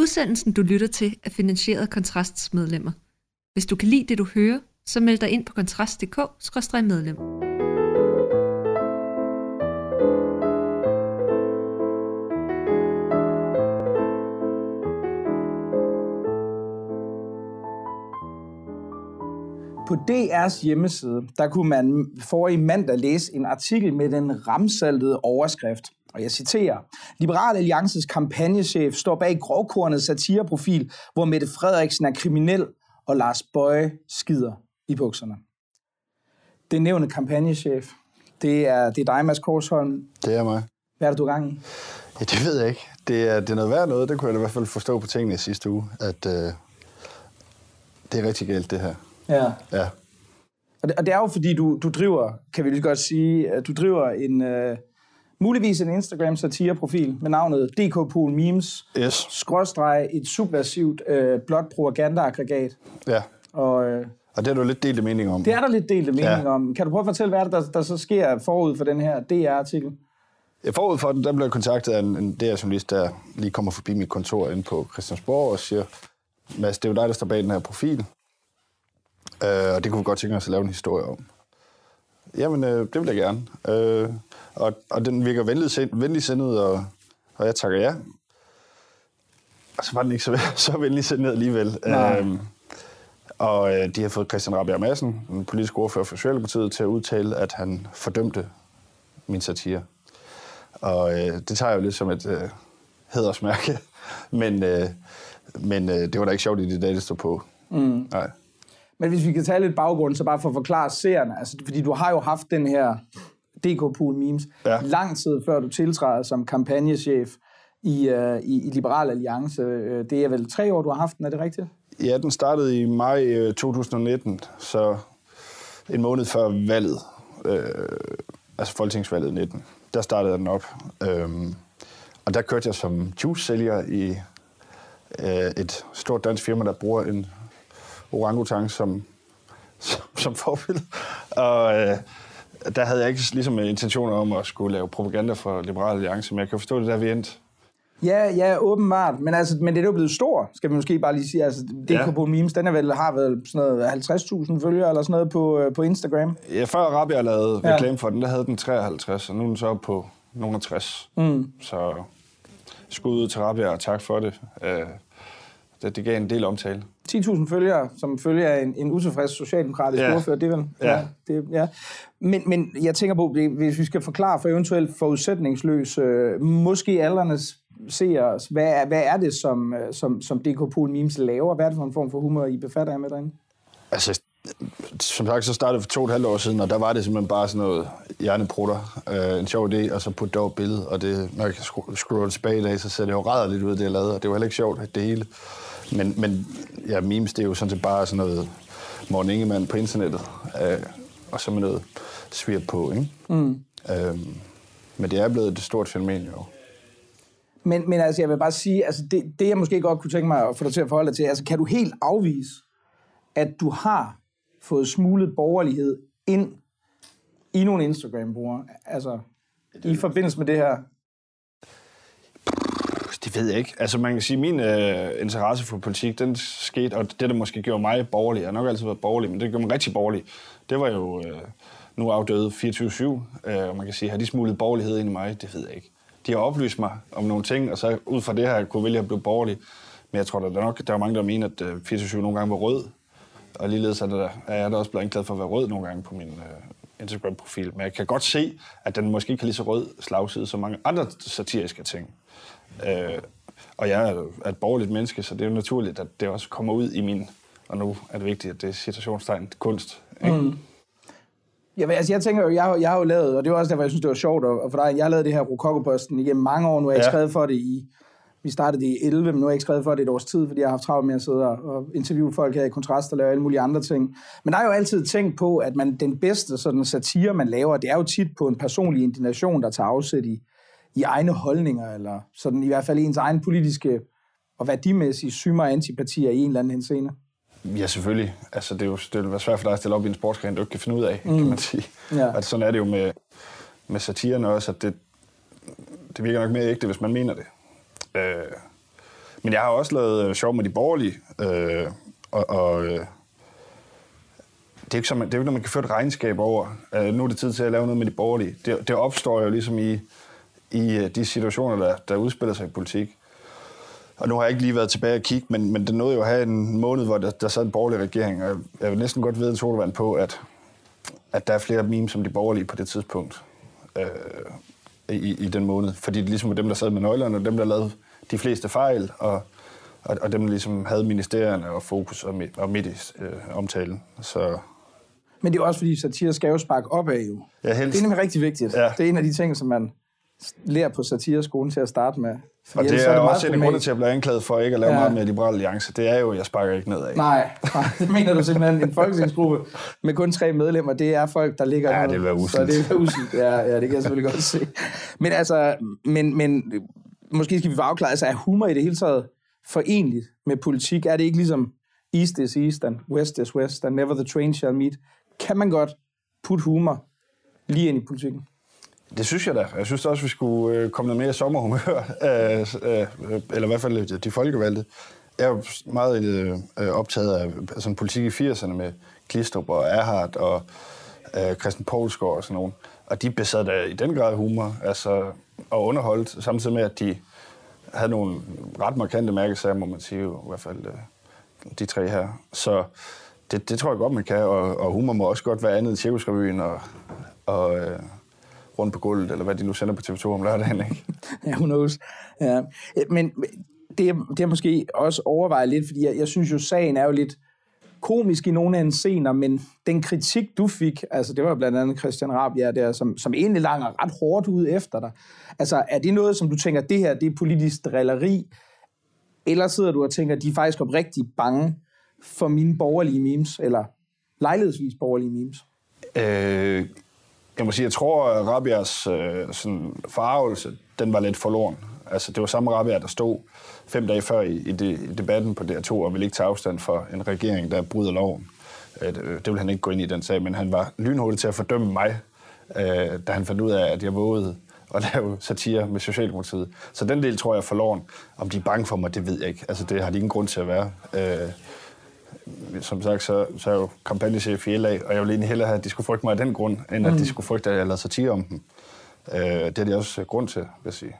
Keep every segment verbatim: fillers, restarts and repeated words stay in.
Udsendelsen, du lytter til, er finansieret af Kontrasts medlemmer. Hvis du kan lide det, du hører, så meld dig ind på kontrast punktum d k skråstreg medlem. På D R's hjemmeside, der kunne man forrige mandag læse en artikel med den ramsaltede overskrift. Og jeg citerer: Liberal Alliances kampagnechef står bag grovkornet satireprofil, hvor Mette Frederiksen er kriminel, og Lars Boje skider i bukserne. Det nævnte kampagnechef. Det er, det er dig, Mads Korsholm. Det er mig. Hvad er det, du er gang i? Ja, det ved jeg ikke. Det er, det er noget værd noget. Det kunne jeg i hvert fald forstå på tingene sidste uge, at øh, det er rigtig galt, det her. Ja. Ja. Og det, og det er jo fordi, du, du driver, kan vi lige godt sige, at du driver en, øh, muligvis en Instagram-satireprofil med navnet D K Pool Memes, yes. skråstreg et subversivt øh, blot propaganda-aggregat. Ja. Og, øh, og det er du lidt delte mening om. Det er der lidt delte mening ja. om. Kan du prøve at fortælle, hvad er det, der, der så sker forud for den her D R-artikel? Ja, forud for den, der blev jeg kontaktet af en, en D R-journalist, der lige kommer forbi mit kontor inde på Christiansborg og siger: Mads, det er jo dig, der står bag den her profil. Uh, og det kunne vi godt tænke os at lave en historie om. Jamen, uh, det vil jeg gerne. Uh, og, og den virker venligsindet, og, og jeg takker ja. Og så var den ikke så, så venligsindet alligevel. Uh, og uh, de har fået Christian Rabjerg Madsen, den politiske ordfører for Socialdemokratiet, til at udtale, at han fordømte min satire. Og uh, det tager jeg jo lidt som et uh, hædersmærke. men uh, men uh, det var da ikke sjovt i de dage, det stod på. Mm. Nej. Men hvis vi kan tage lidt baggrund, så bare for at forklare seerne, altså, fordi du har jo haft den her D K Pool Memes ja. lang tid før du tiltræder som kampagnechef i, uh, i, i Liberal Alliance. Det er vel tre år, du har haft den, er det rigtigt? Ja, den startede i maj to tusind nitten, så en måned før valget, øh, altså folketingsvalget nitten, der startede den op. Øhm, og der kørte jeg som juice-sælger i øh, et stort dansk firma, der bruger en orangutang som, som, som forbillede. Og øh, der havde jeg ikke ligesom intentioner om at skulle lave propaganda for Liberal Alliance, men jeg kan forstå det, der vi endte. Ja, ja, åbenbart. Men, altså, men det er jo blevet stor, skal vi måske bare lige sige. Altså, D K Pool Memes, den er vel, har vel sådan noget halvtreds tusind følgere eller sådan noget på, øh, på Instagram. Ja, før Rabjerg lavede ja. reklame for den, der havde den treoghalvtreds, og nu er den så på nogle tres. Mm. Så skud ud til Rabjerg, og tak for det. Øh, det. Det gav en del omtale. ti tusind følgere, som følger af en, en utilfreds socialdemokratisk ja. ordfører, det er vel? Ja. ja, det, ja. Men, men jeg tænker på, hvis vi skal forklare for eventuelt forudsætningsløs, øh, måske aldernes seere, hvad, hvad er det, som, som, som D K Pool Memes laver? Hvad er det for en form for humor, I befatter jer med derinde? Altså, som sagt, så startede det for to og et halvt år siden, og der var det simpelthen bare sådan noget hjerneprutter, øh, en sjov idé, og så putte det over billede, og det, når jeg scroller tilbage i dag, så ser det jo rædderligt ud, det jeg lavede, og det var heller ikke sjovt, det hele. Men, men ja, memes, det er jo sådan set bare sådan noget Morten Ingemann på internettet, øh, og så med noget svir på, ikke? Mm. Øh, men det er blevet et stort fænomen, jo. Men, men altså, jeg vil bare sige, altså det, det jeg måske godt kunne tænke mig at få dig til at forholde dig til, altså kan du helt afvise, at du har fået smuglet borgerlighed ind i nogle Instagram-brugere, altså i forbindelse med det her? Det ved jeg ikke. Altså man kan sige, at min øh, interesse for politik, den skete, og det der måske gjorde mig borgerlig, jeg har nok altid været borgerlig, men det gjorde mig rigtig borgerlig, det var jo øh, nu afdøde fireogtyve syv, øh, og man kan sige, har de smuglet borgerlighed ind i mig? Det ved jeg ikke. De har oplyst mig om nogle ting, og så ud fra det her kunne jeg vælge at blive borgerlig. Men jeg tror, der er nok der er mange, der mener, at fireogtyve syv nogle gange var rød. Og ligeledes er, der, er jeg da også blevet glad for at være rød nogle gange på min uh, Instagram-profil. Men jeg kan godt se, at den måske ikke har lige så rød slagside som mange andre satiriske ting. Uh, og jeg er et borgerligt menneske, så det er jo naturligt, at det også kommer ud i min... Og nu er det vigtigt, at det er citationstegn kunst. Ikke? Mm. Ja, altså jeg tænker jo, jeg har, jeg har jo lavet, og det var også derfor, jeg synes, det var sjovt, og for dig, jeg har lavet det her Rokokoposten igennem mange år, nu har jeg ikke ja. skrevet for det i, vi startede det i elleve, men nu har jeg ikke skrevet for det et års tid, fordi jeg har haft travlt med at sidde og interviewe folk her i Kontrast og lave alle mulige andre ting. Men der er jo altid tænkt på, at man, den bedste sådan satire, man laver, det er jo tit på en personlig indignation, der tager afsæt i, i egne holdninger, eller sådan i hvert fald ens egen politiske og værdimæssige symer og antipatier i en eller anden henseende. Ja, selvfølgelig. Altså, det, er jo, det vil være svært for dig at stille op i en sportsgren, du ikke kan finde ud af, mm. kan man sige. Ja. Altså, sådan er det jo med, med satiren også, at det, det virker nok mere ægte, hvis man mener det. Øh, Men jeg har også lavet øh, sjov med de borgerlige, øh, og, og øh, det er ikke, som, det er ikke noget, man kan føre et regnskab over. Øh, nu er det tid til at lave noget med de borgerlige. Det, det opstår jo ligesom i, i de situationer, der, der udspiller sig i politik. Og nu har jeg ikke lige været tilbage og kigge, men, men det nåede jo at have en måned, hvor der, der sad en borgerlig regering, og jeg vil næsten godt vide en sodavand på, at, at der er flere memes som de borgerlige på det tidspunkt øh, i, i den måned. Fordi det ligesom var dem, der sad med nøglerne, og dem, der lavede de fleste fejl, og, og, og dem, der ligesom havde ministerierne og fokus og, og midt i øh, omtalen. Så... Men det er også fordi, satire skal jo sparke opad jo. Ja, helst. Det er nemlig rigtig vigtigt. Ja. Det er en af de ting, som man lærer på satireskolen til at starte med. Fordi og det er, er det også en af grunde til at blive anklaget for ikke at lave ja. meget med Liberal Alliance. Det er jo, jeg sparker ikke nedad. Nej, nej, det mener du simpelthen. En folketingsgruppe med kun tre medlemmer, det er folk, der ligger... Ja, det vil være uselt. Så det vil være uselt. Ja, ja, det kan jeg selvfølgelig godt se. Men altså, men, men måske skal vi få afklaret, altså er humor i det hele taget forenligt med politik? Er det ikke ligesom East is East and West is West and never the train shall meet? Kan man godt putte humor lige ind i politikken? Det synes jeg da. Jeg synes også, vi skulle øh, komme noget mere sommerhumør, øh, øh, eller i hvert fald de folkevalgte. Jeg er jo meget øh, optaget af sådan politik i firserne med Glistrup og Erhardt og øh, Christian Poulsgaard og sådan nogen. Og de besad da i den grad humor, altså, og underholdt, samtidig med, at de havde nogle ret markante mærkesager, må man sige, jo, i hvert fald øh, de tre her. Så det, det tror jeg godt, man kan, og, og humor må også godt være andet i Cirkusrevyen og... og øh, rundt på gulvet, eller hvad de nu sender på T V to om lørdagen, ikke? Ja, who knows. Ja. Men det er, det er måske også overvejet lidt, fordi jeg, jeg synes jo, sagen er jo lidt komisk i nogle af scener, men den kritik, du fik, altså det var blandt andet Christian Rabjerg der, som, som egentlig langer ret hårdt ud efter dig. Altså, er det noget, som du tænker, det her, det er politisk drilleri, eller sidder du og tænker, de er faktisk oprigtigt bange for mine borgerlige memes, eller lejlighedsvis borgerlige memes? Øh... Jeg må sige, jeg tror, at Rabjergs øh, sådan forarvelse, den var lidt forloren. Altså, det var samme Rabjerg, der stod fem dage før i, i, de, i debatten på D R to, og ville ikke tage afstand for en regering, der bryder loven. Øh, det, det ville han ikke gå ind i den sag, men han var lynhurtig til at fordømme mig, øh, da han fandt ud af, at jeg vågede at lave satire med Socialdemokratiet. Så den del tror jeg er forloren. Om de er bange for mig, det ved jeg ikke. Altså, det har de ingen grund til at være. Øh, Som sagt, så, så er jeg jo kampagnechef i L A, og jeg ville egentlig hellere have, at de skulle frygte mig af den grund, end at mm. de skulle frygte, at jeg lavede satire om dem. Øh, det er de også grund til, vil jeg sige.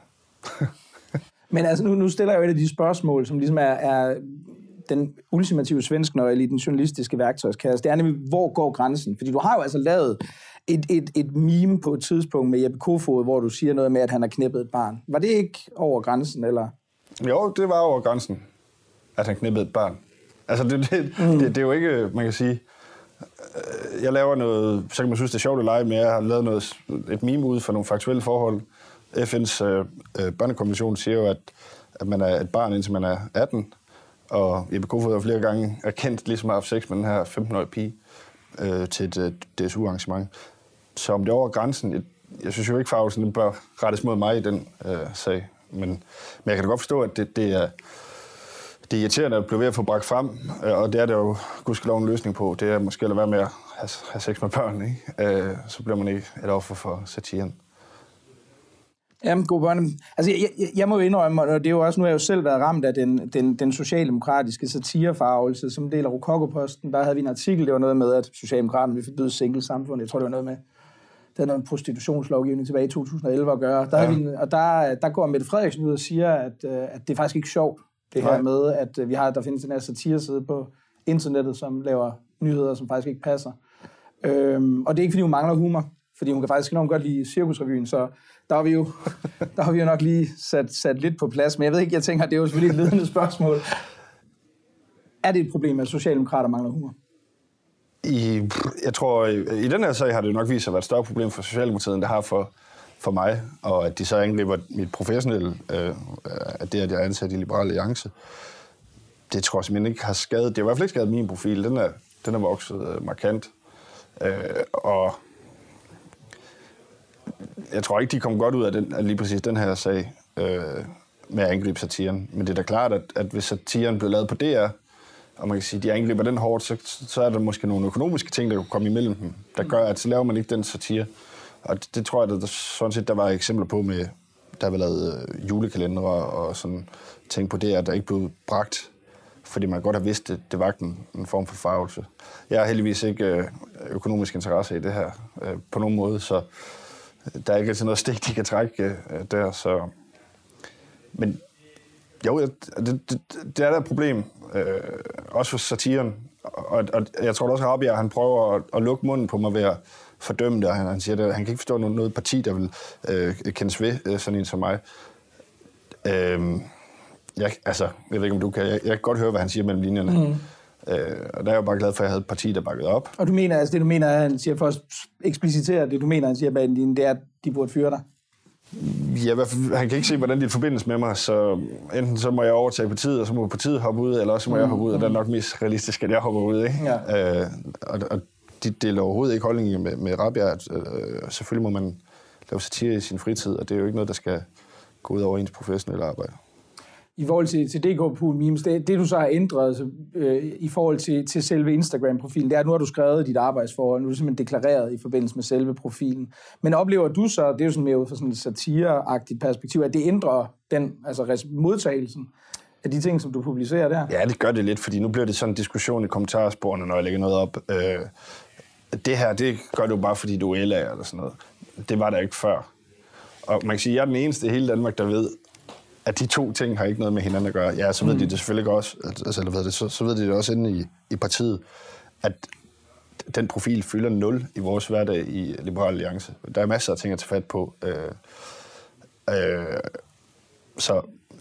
Men altså, nu, nu stiller jeg jo et af de spørgsmål, som ligesom er, er den ultimative svensknøgle i den journalistiske værktøjskasse. Det er nemlig, hvor går grænsen? Fordi du har jo altså lavet et, et, et meme på et tidspunkt med Jeppe Kofod, hvor du siger noget med, at han har knæppet et barn. Var det ikke over grænsen, eller? Jo, det var over grænsen, at han knæppede et barn. Altså, det, det, mm. det, det er jo ikke, man kan sige, jeg laver noget, så kan man synes, det er sjovt at lege med, jeg har lavet noget, et meme ud for nogle faktuelle forhold. F N's øh, børnekonvention siger jo, at, at man er et barn, indtil man er atten, og Jeppe Kofod har flere gange erkendt, ligesom at have haft sex med den her femten-årige pige øh, til et øh, D S U-arrangement. Så om det er over grænsen, jeg, jeg synes jo ikke, farvelsen den bør rettes mod mig i den øh, sag, men, men jeg kan da godt forstå, at det, det er... Det er irriterende at blive ved at få bragt frem, og det er der jo gudskelov en løsning på. Det er måske at lade være med at have, have sex med børn, ikke? Så bliver man ikke et offer for satiren. Jamen, god børn. Altså, jeg, jeg, jeg må jo indrømme, og det er jo også, nu har jeg jo selv været ramt af den, den, den socialdemokratiske satirefarvelse, som del af Rokokoposten. Der havde vi en artikel, det var noget med, at Socialdemokraterne ville forbyde single-samfund. Jeg tror, det var noget med, det havde noget med prostitutionslovgivning tilbage i to tusind og elleve at gøre. Der, ja. vi, og der, der går Mette Frederiksen ud og siger, at, at det er faktisk ikke sjovt, det her Nej. med, at vi har, der findes den her satireside på internettet, som laver nyheder, som faktisk ikke passer. Øhm, og det er ikke, fordi hun mangler humor, fordi hun kan faktisk enormt godt lide Cirkusrevyen, så der har vi jo, der har vi jo nok lige sat, sat lidt på plads. Men jeg ved ikke, jeg tænker, det er jo selvfølgelig et ledende spørgsmål. Er det et problem, at socialdemokrater mangler humor? I, jeg tror, i, i den her sag har det jo nok vist sig at være et større problem for Socialdemokratiet, end det har for, for mig, og at de så angriber mit professionelle, øh, at det, at jeg er ansat i Liberal Alliance, det tror jeg simpelthen ikke har skadet. Det har i hvert fald ikke skadet min profil. Den er, den er vokset øh, markant. Øh, og jeg tror ikke, de kom godt ud af, den, af lige præcis den her sag øh, med at angribe satiren. Men det er da klart, at, at hvis satiren blev lavet på D R, og man kan sige, at de angriber den hårdt, så, så er der måske nogle økonomiske ting, der kan komme imellem dem, der gør, at så laver man ikke den satire. Og det, det tror jeg, at der, sådan set, der var eksempler på med der var lavet øh, julekalendere og sådan ting på det, at der ikke blev bragt, fordi man godt har vidst, at det var en, en form for farvelse. Jeg har heldigvis ikke øh, økonomisk interesse i det her øh, på nogen måde, så der er ikke sådan noget stik, de kan trække øh, der. Så. Men jo, det, det, det er der et problem, øh, også for satiren. Og, og jeg tror også, at Rabia, han prøver at, at lukke munden på mig ved at fordømme det, og han, han siger, at han kan ikke forstå noget, noget parti, der vil øh, kendes ved øh, sådan en som mig. Øh, jeg, altså, jeg ved ikke, om du kan. Jeg, jeg kan godt høre, hvad han siger mellem linjerne. Mm. Øh, og der er jeg jo bare glad for, at jeg havde et parti, der bakkede op. Og du mener, altså det du mener, at han siger, for at eksplicitere det, du mener, han siger bag linjen, det er, at de burde fyre dig? Ja, han kan ikke se, hvordan de forbindes med mig, så enten så må jeg overtage partiet, og så må partiet hoppe ud, eller også må jeg hoppe ud, og det er nok mest realistisk, at jeg hopper ud, ikke? Ja. Øh, og, og de deler overhovedet ikke holdning med, med Rabia. Øh, selvfølgelig må man lave satire i sin fritid, og det er jo ikke noget, der skal gå ud over ens professionelle arbejde. I forhold til, til D K Pool Memes, det, det du så har ændret så, øh, i forhold til, til selve Instagram-profilen, det er, at nu har du skrevet dit arbejdsforhold, nu er du simpelthen deklareret i forbindelse med selve profilen. Men oplever du så, det er jo sådan mere ud fra sådan et satireagtigt perspektiv, at det ændrer den, altså modtagelsen af de ting, som du publicerer der? Ja, det gør det lidt, fordi nu bliver det sådan en diskussion i kommentarsporene, når jeg lægger noget op. Øh, det her, det gør du bare, fordi du er L A eller sådan noget. Det var der ikke før. Og man kan sige, at jeg er den eneste i hele Danmark, der ved, at de to ting har ikke noget med hinanden at gøre. Ja, så ved mm. de det selvfølgelig også, altså, eller ved det, så, så ved de det også inde i, i partiet, at den profil fylder nul i vores hverdag i Liberal Alliance. Der er masser af ting at tage fat på. Øh, øh, så,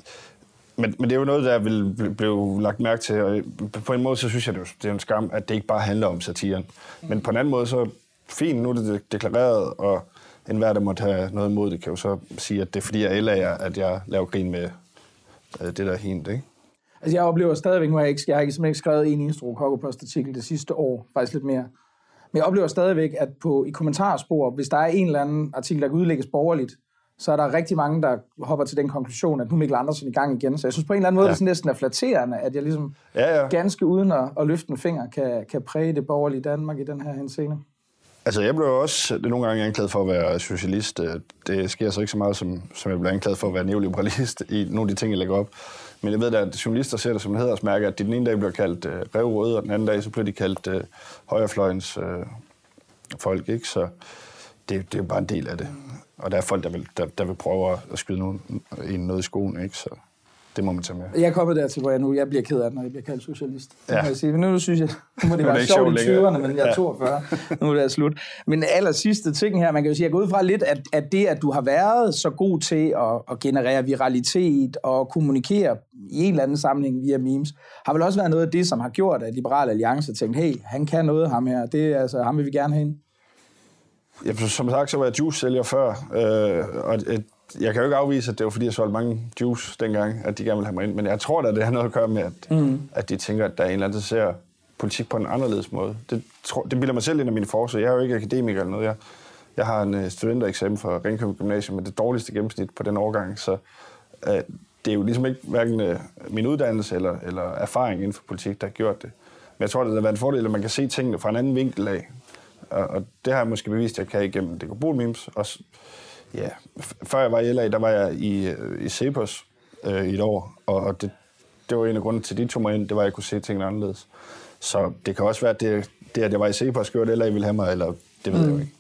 men, men det er jo noget, der vil blive lagt mærke til, og på en måde, så synes jeg, det er en skam, at det ikke bare handler om satiren. Men på en anden måde, så fint, nu er det deklareret, og enhver, der måtte have noget imod det, kan jo så sige, at det er fordi, jeg L A'er, at jeg laver grin med øh, det der hint, ikke? Altså, jeg oplever stadigvæk, nu har jeg ikke, jeg har ikke, ikke skrevet en eneste Rokokopost-artikel det sidste år, faktisk lidt mere. Men jeg oplever stadigvæk, at på, i kommentarspor, hvis der er en eller anden artikel, der kan udlægges borgerligt, så er der rigtig mange, der hopper til den konklusion, at nu er Mikkel Andersen i gang igen. Så jeg synes på en eller anden måde, ja. Det er sådan næsten er flatterende, at jeg ligesom ja, ja. ganske uden at, at løfte en finger, kan, kan præge det borgerlige Danmark i den her henseende. Altså, jeg blev også nogle gange anklaget for at være socialist. Det sker så ikke så meget, som, som jeg blev anklaget for at være neoliberalist i nogle af de ting, jeg lægger op. Men jeg ved da, at journalister ser det som en hædersmærke, at de den ene dag bliver kaldt uh, røvrøde, og den anden dag så bliver de kaldt uh, højrefløjens uh, folk, ikke? Så det, det er jo bare en del af det. Og der er folk, der vil, der, der vil prøve at skyde nogen, en noget i skoen, ikke? Så det må man tage med. Jeg er kommet dertil, hvor jeg nu jeg bliver ked af det, når jeg bliver kaldt socialist. Ja. Jeg sige. Men nu synes jeg, nu må det være sjovt i tyverne, men jeg er toogfyrre. Nu er det slut. Men aller sidste ting her, man kan jo sige, jeg går ud fra lidt, at, at det, at du har været så god til at, at generere viralitet og kommunikere i en eller anden sammenhæng via memes, har vel også været noget af det, som har gjort, at Liberal Alliance tænkte, hey, han kan noget, ham her. Det er altså, ham vil vi gerne have ind. Ja, som sagt, så var jeg juice-sælger før, øh, og et, jeg kan jo ikke afvise, at det var fordi, jeg solgte mange juice dengang, at de gerne ville have mig ind, men jeg tror da, det har noget at gøre med, at, mm. at de tænker, at der er en eller anden, der ser politik på en anderledes måde. Det, tror, det bilder mig selv ind af mine forsøg. Jeg er jo ikke akademiker eller noget. Jeg, jeg har en studentereksamen fra Ringkøbing Gymnasium med det dårligste gennemsnit på den årgang, så øh, det er jo ligesom ikke hverken øh, min uddannelse eller, eller erfaring inden for politik, der har gjort det. Men jeg tror, det har været en fordel, at man kan se tingene fra en anden vinkel af. Og, og det har jeg måske bevist, at jeg kan igennem D K Pool Memes. Og, ja, før jeg var i L A, der var jeg i, i Cepos øh, i et år, og, og det, det var en af grundene til, de tog mig ind, det var, at jeg kunne se tingene anderledes. Så det kan også være, at det, det at jeg var i Cepos, gjorde, at L A ville have mig, eller det ved mm. jeg jo ikke.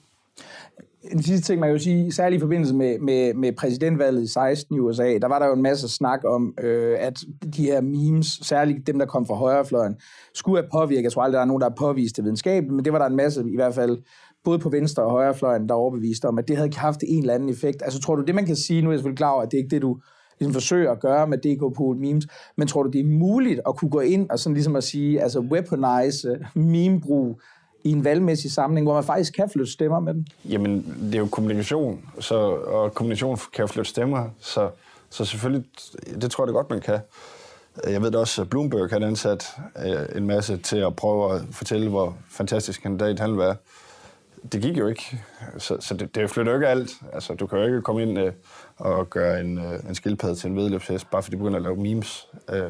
En sidste ting, man kan jo sige, særligt i forbindelse med, med, med præsidentvalget i seksten i U S A, der var der jo en masse snak om, øh, at de her memes, særligt dem, der kom fra højrefløjen, skulle have påvirket. Jeg tror aldrig, der er nogen, der har påvist det videnskabeligt, men det var der en masse, i hvert fald både på venstre og højrefløjen, der overbeviste om, at det havde haft en eller anden effekt. Altså tror du, det man kan sige, nu er jeg selvfølgelig klar over, at det er ikke det, du ligesom forsøger at gøre med D K Pool Memes, men tror du, det er muligt at kunne gå ind og sådan ligesom at sige, altså weaponize meme-brug i en valgmæssig sammenhæng, hvor man faktisk kan flytte stemmer med den? Jamen, det er jo kommunikation, så, og kommunikation kan jo flytte stemmer, så, så selvfølgelig, det tror jeg det godt, man kan. Jeg ved da også, at Bloomberg har ansat en masse til at prøve at fortælle, hvor fantastisk kandidat han vil være. Det gik jo ikke, så, så det, det flytter jo ikke alt. Altså, du kan jo ikke komme ind øh, og gøre en, øh, en skildpadde til en vedløbshest, bare fordi du begynder at lave memes. Øh,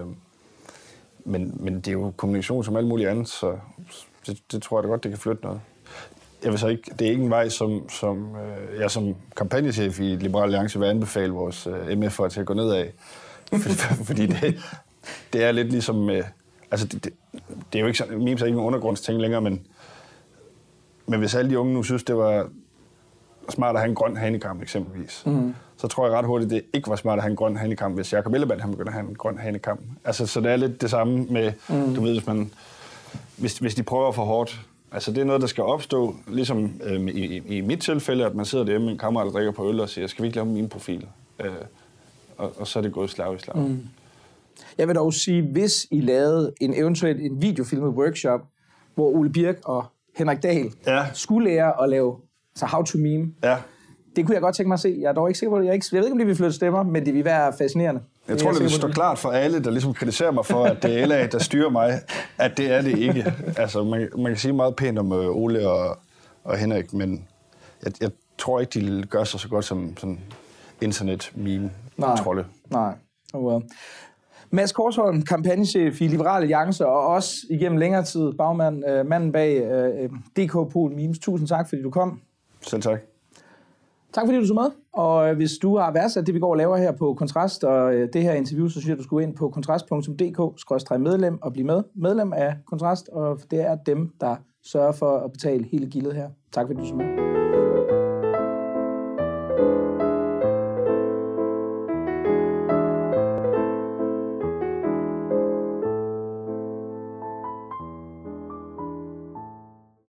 men, men det er jo kommunikation som alt muligt andet, så det, det tror jeg da godt, det kan flytte noget. jeg vil så ikke, det er ikke en vej, som, som øh, jeg som kampagnechef i Liberal Alliance vil anbefale vores øh, M F'ere til at gå ned af. Fordi det, det er lidt ligesom... Øh, altså, det, det, det er jo ikke sådan... Memes er ikke en undergrundsting længere, men, men hvis alle de unge nu synes, det var smart at have en grøn hanekamp, eksempelvis, mm. så tror jeg ret hurtigt, det ikke var smart at have en grøn hanekamp, hvis Jacob Ellemann han begynder at have en grøn hanekamp. Altså, så det er lidt det samme med... Mm. Du ved, hvis man... Hvis, hvis de prøver for hårdt... Altså, det er noget, der skal opstå, ligesom øh, i, i, i mit tilfælde, at man sidder derhjemme med en kammerat, der drikker på øl og siger, skal vi ikke lave min profil? Øh, og, og så er det gået slag i slag. Mm. Jeg vil dog sige, hvis I lavede en eventuelt en videofilmet workshop, hvor Ole Birk og Henrik Dahl ja. skulle lære at lave så how to meme, ja. det kunne jeg godt tænke mig at se. Jeg er dog ikke sikker på det. Jeg, er ikke, jeg ved ikke, om det vil flytte stemmer, men det vil være fascinerende. Jeg tror, det vil stå klart for alle, der ligesom kritiserer mig for, at det er L A, der styrer mig, at det er det ikke. Altså, man, man kan sige meget pænt om uh, Ole og, og Henrik, men jeg, jeg tror ikke, de gør sig så godt som sådan internet-meme-trolde. Nej, nej. Oh well. Mads Korsholm, kampagnechef i Liberal Alliance, og også igennem længere tid bagmand, øh, manden bag øh, D K Pol Memes. Tusind tak, fordi du kom. Selv tak. Tak fordi du så med, og hvis du har værdsat det, vi går og laver her på Kontrast, og det her interview, så synes jeg, du skulle ind på kontrast punktum d k skråstreg medlem og blive med. medlem af Kontrast, og det er dem, der sørger for at betale hele gildet her. Tak fordi du så med.